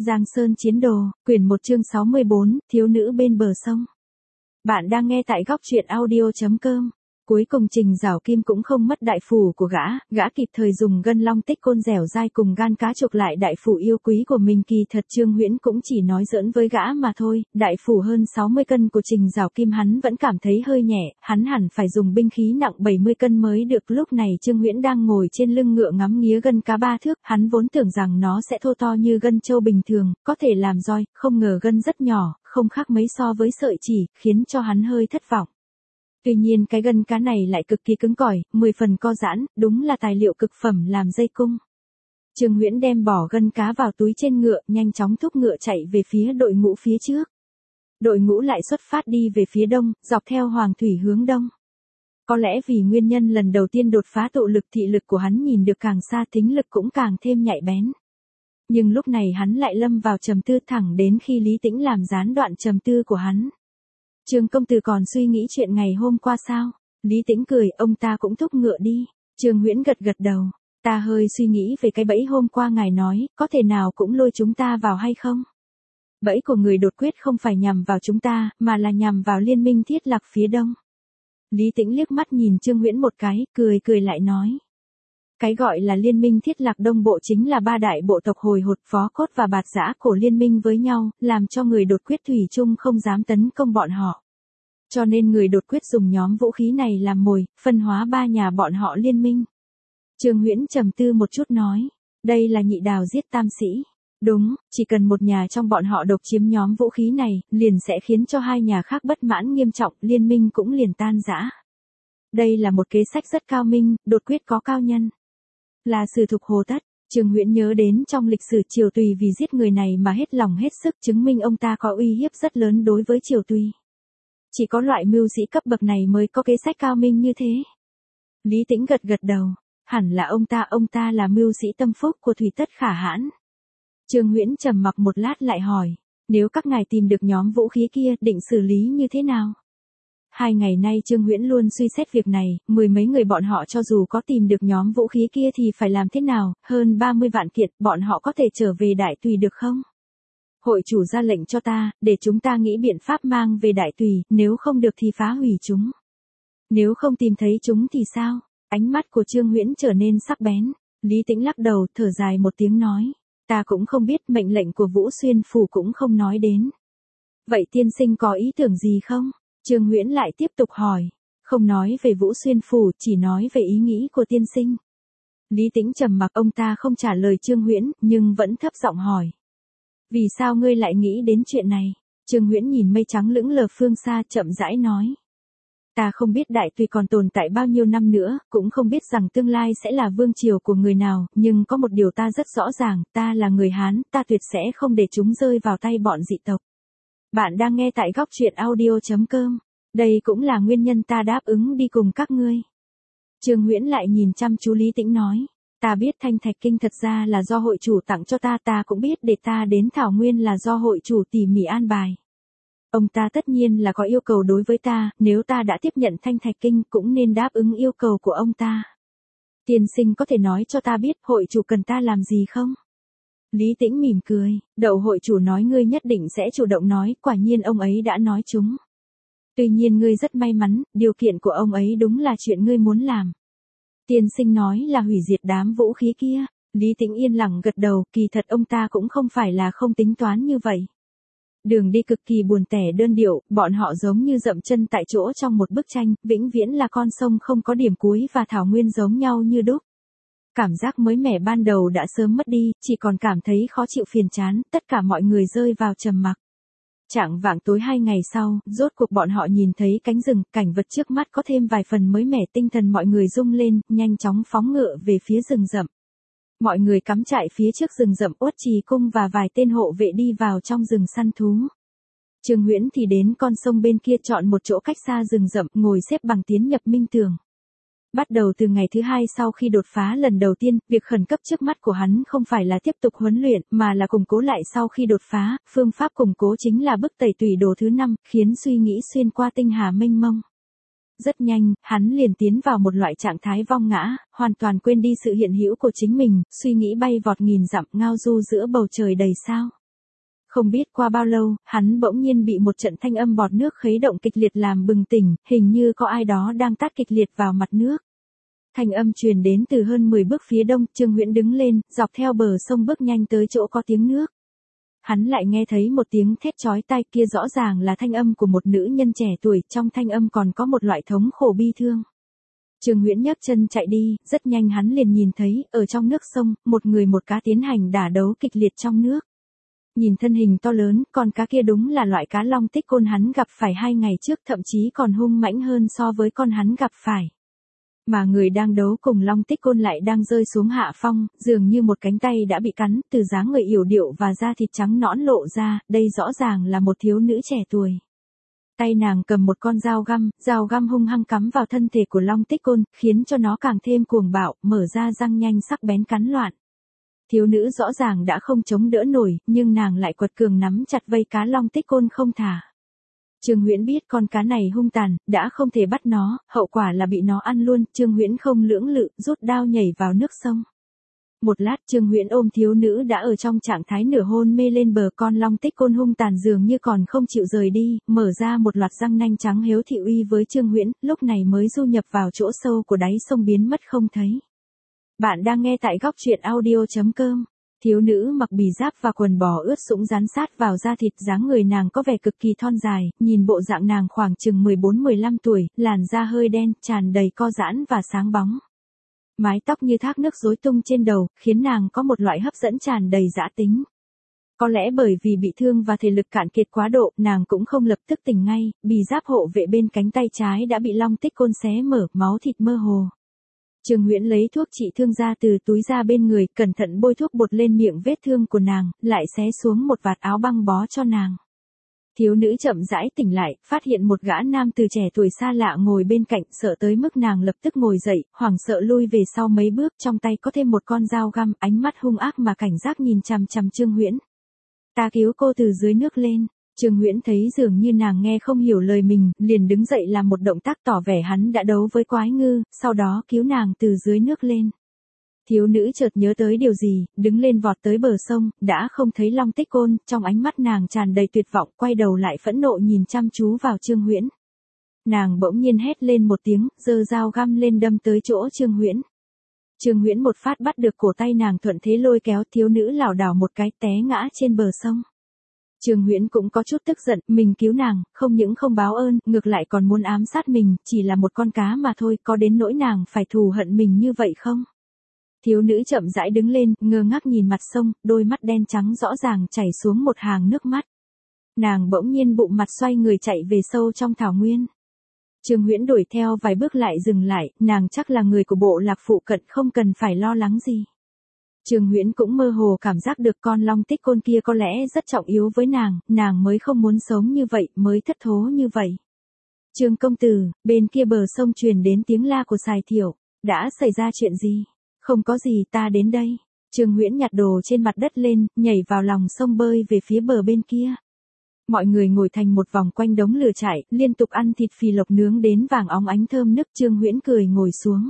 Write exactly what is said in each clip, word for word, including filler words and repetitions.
Giang Sơn Chiến Đồ, quyển một chương sáu mươi bốn, thiếu nữ bên bờ sông. Bạn đang nghe tại góc truyện audio chấm com. Cuối cùng Trình Giảo Kim cũng không mất đại phủ của gã, gã kịp thời dùng gân long tích côn dẻo dai cùng gan cá chuộc lại đại phủ yêu quý của mình. Kỳ thật Trương Huyễn cũng chỉ nói giỡn với gã mà thôi, đại phủ hơn sáu mươi cân của Trình Giảo Kim hắn vẫn cảm thấy hơi nhẹ, hắn hẳn phải dùng binh khí nặng bảy mươi cân mới được. Lúc này Trương Huyễn đang ngồi trên lưng ngựa ngắm nghía gân cá ba thước, hắn vốn tưởng rằng nó sẽ thô to như gân trâu bình thường, có thể làm roi, không ngờ gân rất nhỏ, không khác mấy so với sợi chỉ, khiến cho hắn hơi thất vọng. Tuy nhiên cái gân cá này lại cực kỳ cứng cỏi, mười phần co giãn, đúng là tài liệu cực phẩm làm dây cung. Trương Huyễn đem bỏ gân cá vào túi trên ngựa, nhanh chóng thúc ngựa chạy về phía đội ngũ phía trước. Đội ngũ lại xuất phát đi về phía đông, dọc theo Hoàng Thủy hướng đông. Có lẽ vì nguyên nhân lần đầu tiên đột phá tụ lực, thị lực của hắn nhìn được càng xa, thính lực cũng càng thêm nhạy bén. Nhưng lúc này hắn lại lâm vào trầm tư, thẳng đến khi Lý Tĩnh làm gián đoạn trầm tư của hắn. Trương công tử còn suy nghĩ chuyện ngày hôm qua sao? Lý Tĩnh cười, ông ta cũng thúc ngựa đi. Trương Huyễn gật gật đầu. Ta hơi suy nghĩ về cái bẫy hôm qua ngài nói, có thể nào cũng lôi chúng ta vào hay không? Bẫy của người đột quyết không phải nhằm vào chúng ta, mà là nhằm vào liên minh Thiết Lạc phía đông. Lý Tĩnh liếc mắt nhìn Trương Huyễn một cái, cười cười lại nói. Cái gọi là liên minh Thiết Lạc Đông Bộ chính là ba đại bộ tộc Hồi Hột, Phó Cốt và Bạt Giã cổ liên minh với nhau, làm cho người đột quyết thủy chung không dám tấn công bọn họ. Cho nên người đột quyết dùng nhóm vũ khí này làm mồi, phân hóa ba nhà bọn họ liên minh. Trương Huyễn trầm tư một chút nói, đây là nhị đào giết tam sĩ. Đúng, chỉ cần một nhà trong bọn họ độc chiếm nhóm vũ khí này, liền sẽ khiến cho hai nhà khác bất mãn nghiêm trọng, liên minh cũng liền tan rã. Đây là một kế sách rất cao minh, đột quyết có cao nhân. Là sự thục Hồ Tất. Trương Huyễn nhớ đến trong lịch sử Triều Tùy vì giết người này mà hết lòng hết sức, chứng minh ông ta có uy hiếp rất lớn đối với Triều Tùy. Chỉ có loại mưu sĩ cấp bậc này mới có kế sách cao minh như thế. Lý Tĩnh gật gật đầu, hẳn là ông ta, ông ta là mưu sĩ tâm phúc của Thủy Tất Khả Hãn. Trương Huyễn trầm mặc một lát lại hỏi, nếu các ngài tìm được nhóm vũ khí kia, định xử lý như thế nào? Hai ngày nay Trương Huyễn luôn suy xét việc này, mười mấy người bọn họ cho dù có tìm được nhóm vũ khí kia thì phải làm thế nào, hơn ba mươi vạn kiện, bọn họ có thể trở về Đại Tùy được không? Hội chủ ra lệnh cho ta, để chúng ta nghĩ biện pháp mang về Đại Tùy, nếu không được thì phá hủy chúng. Nếu không tìm thấy chúng thì sao? Ánh mắt của Trương Huyễn trở nên sắc bén. Lý Tĩnh lắc đầu, thở dài một tiếng nói, ta cũng không biết, mệnh lệnh của Vũ Xuyên Phủ cũng không nói đến. Vậy tiên sinh có ý tưởng gì không? Trương Huyễn lại tiếp tục hỏi, không nói về Vũ Xuyên Phủ, chỉ nói về ý nghĩ của tiên sinh. Lý Tĩnh trầm mặc, ông ta không trả lời Trương Huyễn, nhưng vẫn thấp giọng hỏi. Vì sao ngươi lại nghĩ đến chuyện này? Trương Huyễn nhìn mây trắng lững lờ phương xa, chậm rãi nói. Ta không biết Đại Tùy còn tồn tại bao nhiêu năm nữa, cũng không biết rằng tương lai sẽ là vương triều của người nào, nhưng có một điều ta rất rõ ràng, ta là người Hán, ta tuyệt sẽ không để chúng rơi vào tay bọn dị tộc. Bạn đang nghe tại góc truyện audio chấm com. Đây cũng là nguyên nhân ta đáp ứng đi cùng các ngươi. Trương Huyễn lại nhìn chăm chú Lý Tĩnh nói. Ta biết Thanh Thạch Kinh thật ra là do hội chủ tặng cho ta, ta cũng biết để ta đến Thảo Nguyên là do hội chủ tỉ mỉ an bài. Ông ta tất nhiên là có yêu cầu đối với ta, nếu ta đã tiếp nhận Thanh Thạch Kinh cũng nên đáp ứng yêu cầu của ông ta. Tiên sinh có thể nói cho ta biết hội chủ cần ta làm gì không? Lý Tĩnh mỉm cười, đậu hội chủ nói ngươi nhất định sẽ chủ động nói, quả nhiên ông ấy đã nói chúng. Tuy nhiên ngươi rất may mắn, điều kiện của ông ấy đúng là chuyện ngươi muốn làm. Tiên sinh nói là hủy diệt đám vũ khí kia. Lý Tĩnh yên lặng gật đầu, kỳ thật ông ta cũng không phải là không tính toán như vậy. Đường đi cực kỳ buồn tẻ đơn điệu, bọn họ giống như dậm chân tại chỗ trong một bức tranh, vĩnh viễn là con sông không có điểm cuối và thảo nguyên giống nhau như đúc. Cảm giác mới mẻ ban đầu đã sớm mất đi, chỉ còn cảm thấy khó chịu phiền chán, tất cả mọi người rơi vào trầm mặc. Chạng vạng tối hai ngày sau, rốt cuộc bọn họ nhìn thấy cánh rừng, cảnh vật trước mắt có thêm vài phần mới mẻ, tinh thần mọi người rung lên, nhanh chóng phóng ngựa về phía rừng rậm. Mọi người cắm trại phía trước rừng rậm, Uất Trì Cung và vài tên hộ vệ đi vào trong rừng săn thú. Trương Huyễn thì đến con sông bên kia, chọn một chỗ cách xa rừng rậm, ngồi xếp bằng tiến nhập minh tường. Bắt đầu từ ngày thứ hai sau khi đột phá lần đầu tiên, việc khẩn cấp trước mắt của hắn không phải là tiếp tục huấn luyện, mà là củng cố lại sau khi đột phá, phương pháp củng cố chính là bức tẩy tùy đồ thứ năm, khiến suy nghĩ xuyên qua tinh hà mênh mông. Rất nhanh, hắn liền tiến vào một loại trạng thái vong ngã, hoàn toàn quên đi sự hiện hữu của chính mình, suy nghĩ bay vọt nghìn dặm, ngao du giữa bầu trời đầy sao. Không biết qua bao lâu, hắn bỗng nhiên bị một trận thanh âm bọt nước khuấy động kịch liệt làm bừng tỉnh, hình như có ai đó đang tát kịch liệt vào mặt nước. Thanh âm truyền đến từ hơn mười bước phía đông, Trương Huyễn đứng lên, dọc theo bờ sông bước nhanh tới chỗ có tiếng nước. Hắn lại nghe thấy một tiếng thét chói tai, kia rõ ràng là thanh âm của một nữ nhân trẻ tuổi, trong thanh âm còn có một loại thống khổ bi thương. Trương Huyễn nhấc chân chạy đi, rất nhanh hắn liền nhìn thấy, ở trong nước sông, một người một cá tiến hành đả đấu kịch liệt trong nước. Nhìn thân hình to lớn, con cá kia đúng là loại cá long tích côn hắn gặp phải hai ngày trước, thậm chí còn hung mãnh hơn so với con hắn gặp phải. Mà người đang đấu cùng long tích côn lại đang rơi xuống hạ phong, dường như một cánh tay đã bị cắn, từ dáng người yểu điệu và da thịt trắng nõn lộ ra, đây rõ ràng là một thiếu nữ trẻ tuổi. Tay nàng cầm một con dao găm, dao găm hung hăng cắm vào thân thể của long tích côn, khiến cho nó càng thêm cuồng bạo, mở ra răng nhanh sắc bén cắn loạn. Thiếu nữ rõ ràng đã không chống đỡ nổi, nhưng nàng lại quật cường nắm chặt vây cá long tích côn không thả. Trương Huyễn biết con cá này hung tàn, đã không thể bắt nó, hậu quả là bị nó ăn luôn, Trương Huyễn không lưỡng lự, rút đao nhảy vào nước sông. Một lát Trương Huyễn ôm thiếu nữ đã ở trong trạng thái nửa hôn mê lên bờ, con long tích côn hung tàn dường như còn không chịu rời đi, mở ra một loạt răng nanh trắng hiếu thị uy với Trương Huyễn, lúc này mới du nhập vào chỗ sâu của đáy sông biến mất không thấy. Bạn đang nghe tại góc truyện audio chấm com. Thiếu nữ mặc bì giáp và quần bò ướt sũng dán sát vào da thịt, dáng người nàng có vẻ cực kỳ thon dài, nhìn bộ dạng nàng khoảng chừng mười bốn mười lăm tuổi, làn da hơi đen, tràn đầy co giãn và sáng bóng. Mái tóc như thác nước rối tung trên đầu, khiến nàng có một loại hấp dẫn tràn đầy dã tính. Có lẽ bởi vì bị thương và thể lực cạn kiệt quá độ, nàng cũng không lập tức tỉnh ngay, bì giáp hộ vệ bên cánh tay trái đã bị long tích côn xé mở, máu thịt mơ hồ. Trương Huyễn lấy thuốc trị thương ra từ túi ra bên người, cẩn thận bôi thuốc bột lên miệng vết thương của nàng, lại xé xuống một vạt áo băng bó cho nàng. Thiếu nữ chậm rãi tỉnh lại, phát hiện một gã nam từ trẻ tuổi xa lạ ngồi bên cạnh, sợ tới mức nàng lập tức ngồi dậy, hoảng sợ lui về sau mấy bước, trong tay có thêm một con dao găm, ánh mắt hung ác mà cảnh giác nhìn chằm chằm Trương Huyễn. Ta cứu cô từ dưới nước lên. Trương Huyễn thấy dường như nàng nghe không hiểu lời mình, liền đứng dậy làm một động tác tỏ vẻ hắn đã đấu với quái ngư, sau đó cứu nàng từ dưới nước lên. Thiếu nữ chợt nhớ tới điều gì, đứng lên vọt tới bờ sông, đã không thấy long tích côn, trong ánh mắt nàng tràn đầy tuyệt vọng, quay đầu lại phẫn nộ nhìn chăm chú vào Trương Huyễn. Nàng bỗng nhiên hét lên một tiếng, giơ dao găm lên đâm tới chỗ Trương Huyễn. Trương Huyễn một phát bắt được cổ tay nàng, thuận thế lôi kéo, thiếu nữ lảo đảo một cái té ngã trên bờ sông. Trương Huyễn cũng có chút tức giận, mình cứu nàng, không những không báo ơn, ngược lại còn muốn ám sát mình, chỉ là một con cá mà thôi, có đến nỗi nàng phải thù hận mình như vậy không? Thiếu nữ chậm rãi đứng lên, ngơ ngác nhìn mặt sông, đôi mắt đen trắng rõ ràng chảy xuống một hàng nước mắt. Nàng bỗng nhiên bụng mặt xoay người chạy về sâu trong thảo nguyên. Trương Huyễn đuổi theo vài bước lại dừng lại, nàng chắc là người của bộ lạc phụ cận, không cần phải lo lắng gì. Trương Huyễn cũng mơ hồ cảm giác được con long tích côn kia có lẽ rất trọng yếu với nàng, nàng mới không muốn sống như vậy, mới thất thố như vậy. Trương công tử, bên kia bờ sông truyền đến tiếng la của Sài Thiểu, đã xảy ra chuyện gì? Không có gì, ta đến đây. Trương Huyễn nhặt đồ trên mặt đất lên, nhảy vào lòng sông bơi về phía bờ bên kia. Mọi người ngồi thành một vòng quanh đống lửa trại, liên tục ăn thịt phì lộc nướng đến vàng óng ánh thơm nức. Trương Huyễn cười ngồi xuống.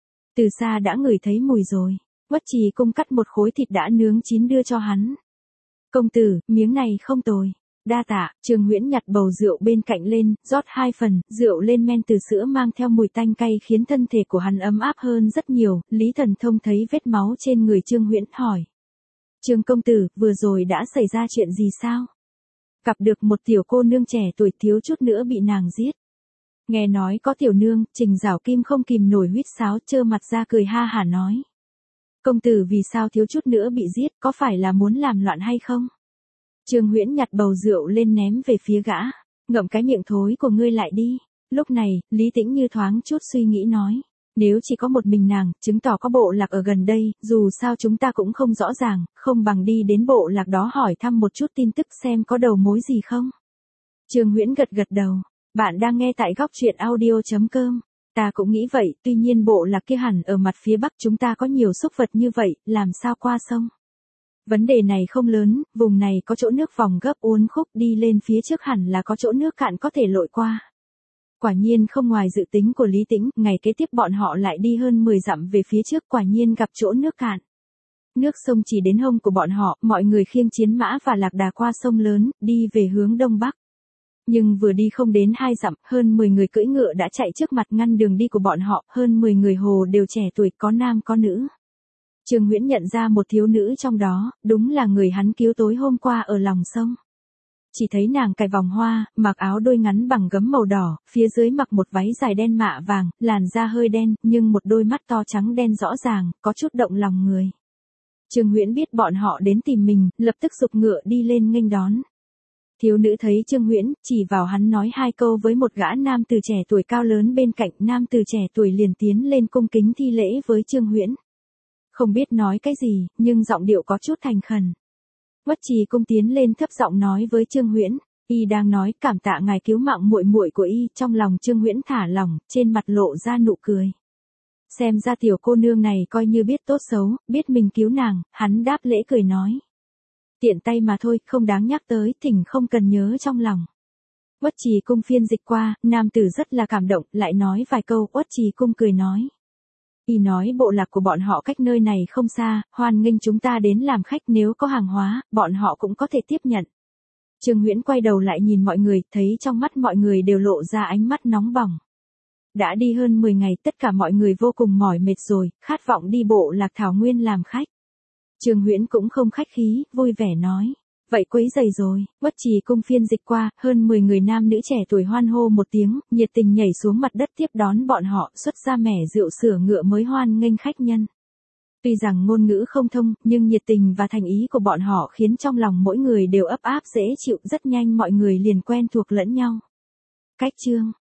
Từ xa đã ngửi thấy mùi rồi. Quách Trì Cung cắt một khối thịt đã nướng chín đưa cho hắn. Công tử, miếng này không tồi. Đa tạ. Trương Huyễn nhặt bầu rượu bên cạnh lên, rót hai phần, rượu lên men từ sữa mang theo mùi tanh cay khiến thân thể của hắn ấm áp hơn rất nhiều. Lý Thần Thông thấy vết máu trên người Trương Huyễn, hỏi. Trương công tử, vừa rồi đã xảy ra chuyện gì sao? Gặp được một tiểu cô nương trẻ tuổi, thiếu chút nữa bị nàng giết. Nghe nói có tiểu nương, Trình Giảo Kim không kìm nổi huýt sáo, trơ mặt ra cười ha hả nói. Công tử vì sao thiếu chút nữa bị giết, có phải là muốn làm loạn hay không? Trương Huyễn nhặt bầu rượu lên ném về phía gã, ngậm cái miệng thối của ngươi lại đi. Lúc này, Lý Tĩnh Như thoáng chút suy nghĩ nói, nếu chỉ có một mình nàng, chứng tỏ có bộ lạc ở gần đây, dù sao chúng ta cũng không rõ ràng, không bằng đi đến bộ lạc đó hỏi thăm một chút tin tức xem có đầu mối gì không. Trương Huyễn gật gật đầu, bạn đang nghe tại góc truyện audio chấm com. Ta cũng nghĩ vậy, tuy nhiên bộ lạc kia hẳn ở mặt phía bắc, chúng ta có nhiều súc vật như vậy, làm sao qua sông? Vấn đề này không lớn, vùng này có chỗ nước vòng gấp uốn khúc, đi lên phía trước hẳn là có chỗ nước cạn có thể lội qua. Quả nhiên không ngoài dự tính của Lý Tĩnh, ngày kế tiếp bọn họ lại đi hơn mười dặm về phía trước, quả nhiên gặp chỗ nước cạn. Nước sông chỉ đến hông của bọn họ, mọi người khiêng chiến mã và lạc đà qua sông lớn, đi về hướng đông bắc. Nhưng vừa đi không đến hai dặm, hơn mười người cưỡi ngựa đã chạy trước mặt ngăn đường đi của bọn họ, hơn mười người hồ đều trẻ tuổi, có nam có nữ. Trương Huyễn nhận ra một thiếu nữ trong đó, đúng là người hắn cứu tối hôm qua ở lòng sông. Chỉ thấy nàng cài vòng hoa, mặc áo đôi ngắn bằng gấm màu đỏ, phía dưới mặc một váy dài đen mạ vàng, làn da hơi đen, nhưng một đôi mắt to trắng đen rõ ràng, có chút động lòng người. Trương Huyễn biết bọn họ đến tìm mình, lập tức giục ngựa đi lên nghênh đón. Thiếu nữ thấy Trương Huyễn, chỉ vào hắn nói hai câu với một gã nam từ trẻ tuổi cao lớn bên cạnh, nam từ trẻ tuổi liền tiến lên cung kính thi lễ với Trương Huyễn. Không biết nói cái gì, nhưng giọng điệu có chút thành khẩn. Uất Trì Cung tiến lên thấp giọng nói với Trương Huyễn, y đang nói cảm tạ ngài cứu mạng muội muội của y, trong lòng Trương Huyễn thả lỏng, trên mặt lộ ra nụ cười. Xem ra tiểu cô nương này coi như biết tốt xấu, biết mình cứu nàng, hắn đáp lễ cười nói. Tiện tay mà thôi, không đáng nhắc tới, thỉnh không cần nhớ trong lòng. Uất Trì Cung phiên dịch qua, nam tử rất là cảm động, lại nói vài câu, Uất Trì Cung cười nói. Y nói bộ lạc của bọn họ cách nơi này không xa, hoan nghênh chúng ta đến làm khách, nếu có hàng hóa, bọn họ cũng có thể tiếp nhận. Trương Huyễn quay đầu lại nhìn mọi người, thấy trong mắt mọi người đều lộ ra ánh mắt nóng bỏng. Đã đi hơn mười ngày, tất cả mọi người vô cùng mỏi mệt rồi, khát vọng đi bộ lạc thảo nguyên làm khách. Trương Huyễn cũng không khách khí, vui vẻ nói. Vậy quấy rầy rồi. Uất Trì Cung phiên dịch qua, hơn mười người nam nữ trẻ tuổi hoan hô một tiếng, nhiệt tình nhảy xuống mặt đất tiếp đón bọn họ, xuất ra mẻ rượu sửa ngựa mới hoan nghênh khách nhân. Tuy rằng ngôn ngữ không thông, nhưng nhiệt tình và thành ý của bọn họ khiến trong lòng mỗi người đều ấp áp dễ chịu, rất nhanh mọi người liền quen thuộc lẫn nhau. Cách chương